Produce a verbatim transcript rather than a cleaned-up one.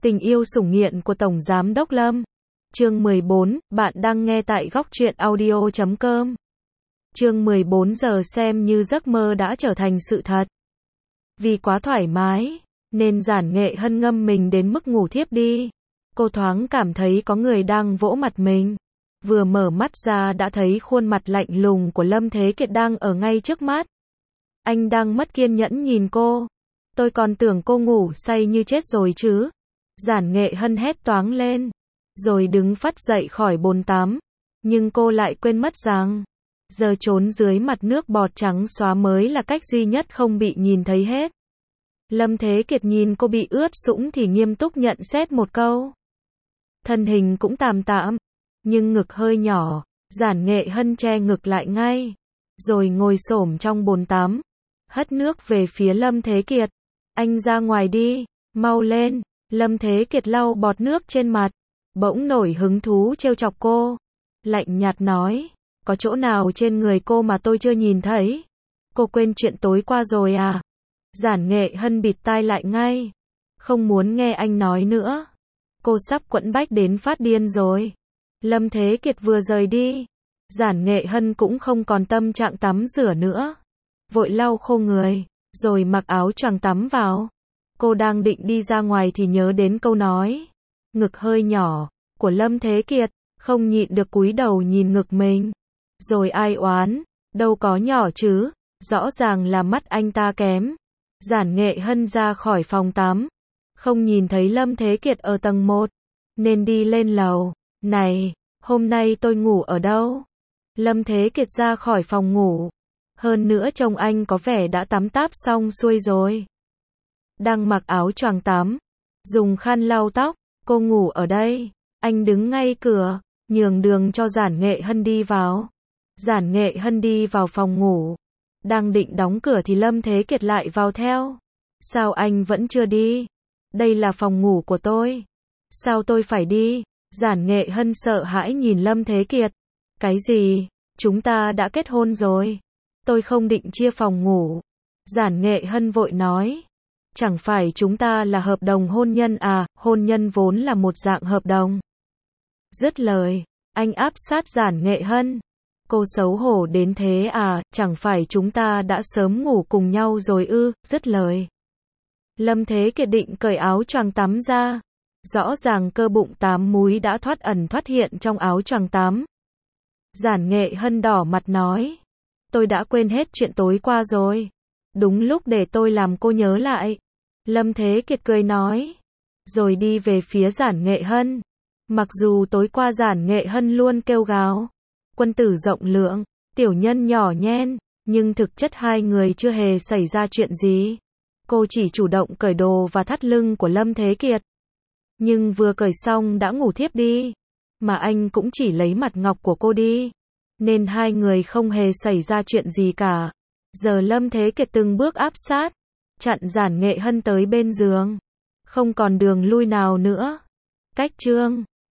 Tình yêu sủng nghiện của Tổng Giám đốc Lâm. Chương mười bốn, bạn đang nghe tại góc truyện audio chấm com. Chương mười bốn giờ xem như giấc mơ đã trở thành sự thật. Vì quá thoải mái, nên Giản Nghệ Hân ngâm mình đến mức ngủ thiếp đi. Cô thoáng cảm thấy có người đang vỗ mặt mình. Vừa mở mắt ra đã thấy khuôn mặt lạnh lùng của Lâm Thế Kiệt đang ở ngay trước mắt. Anh đang mất kiên nhẫn nhìn cô. Tôi còn tưởng cô ngủ say như chết rồi chứ. Giản Nghệ Hân hét toáng lên, rồi đứng phắt dậy khỏi bồn tắm. Nhưng cô lại quên mất rằng, giờ trốn dưới mặt nước bọt trắng xóa mới là cách duy nhất không bị nhìn thấy hết. Lâm Thế Kiệt nhìn cô bị ướt sũng thì nghiêm túc nhận xét một câu. Thân hình cũng tạm tạm, nhưng ngực hơi nhỏ. Giản Nghệ Hân che ngực lại ngay, rồi ngồi xổm trong bồn tắm, hất nước về phía Lâm Thế Kiệt. Anh ra ngoài đi, mau lên. Lâm Thế Kiệt lau bọt nước trên mặt, bỗng nổi hứng thú trêu chọc cô. Lạnh nhạt nói, có chỗ nào trên người cô mà tôi chưa nhìn thấy? Cô quên chuyện tối qua rồi à? Giản Nghệ Hân bịt tai lại ngay, không muốn nghe anh nói nữa. Cô sắp quẫn bách đến phát điên rồi. Lâm Thế Kiệt vừa rời đi, Giản Nghệ Hân cũng không còn tâm trạng tắm rửa nữa. Vội lau khô người, rồi mặc áo choàng tắm vào. Cô đang định đi ra ngoài thì nhớ đến câu nói, ngực hơi nhỏ, của Lâm Thế Kiệt, không nhịn được cúi đầu nhìn ngực mình. Rồi ai oán, đâu có nhỏ chứ, rõ ràng là mắt anh ta kém. Giản Nghệ Hân ra khỏi phòng tắm, không nhìn thấy Lâm Thế Kiệt ở tầng một, nên đi lên lầu. Này, hôm nay tôi ngủ ở đâu? Lâm Thế Kiệt ra khỏi phòng ngủ. Hơn nữa trông anh có vẻ đã tắm táp xong xuôi rồi. Đang mặc áo choàng tắm, dùng khăn lau tóc. Cô ngủ ở đây. Anh đứng ngay cửa, nhường đường cho Giản Nghệ Hân đi vào. Giản Nghệ Hân đi vào phòng ngủ, đang định đóng cửa thì Lâm Thế Kiệt lại vào theo. Sao anh vẫn chưa đi? Đây là phòng ngủ của tôi. Sao tôi phải đi? Giản Nghệ Hân sợ hãi nhìn Lâm Thế Kiệt. Cái gì? Chúng ta đã kết hôn rồi. Tôi không định chia phòng ngủ. Giản Nghệ Hân vội nói. Chẳng phải chúng ta là hợp đồng hôn nhân à? Hôn nhân vốn là một dạng hợp đồng. Dứt lời, anh áp sát Giản Nghệ Hân. Cô xấu hổ đến thế à? Chẳng phải chúng ta đã sớm ngủ cùng nhau rồi ư? Dứt lời, Lâm Thế Kiệt định cởi áo choàng tắm ra. Rõ ràng cơ bụng tám múi đã thoát ẩn thoát hiện trong áo choàng tắm. Giản Nghệ Hân đỏ mặt nói, tôi đã quên hết chuyện tối qua rồi. Đúng lúc để tôi làm cô nhớ lại. Lâm Thế Kiệt cười nói, rồi đi về phía Giản Nghệ Hân. Mặc dù tối qua Giản Nghệ Hân luôn kêu gào, quân tử rộng lượng, tiểu nhân nhỏ nhen, nhưng thực chất hai người chưa hề xảy ra chuyện gì. Cô chỉ chủ động cởi đồ và thắt lưng của Lâm Thế Kiệt. Nhưng vừa cởi xong đã ngủ thiếp đi. Mà anh cũng chỉ lấy mặt ngọc của cô đi. Nên hai người không hề xảy ra chuyện gì cả. Giờ Lâm Thế Kiệt từng bước áp sát, chặn Giản Nghệ Hân tới bên giường. Không còn đường lui nào nữa. Cách chương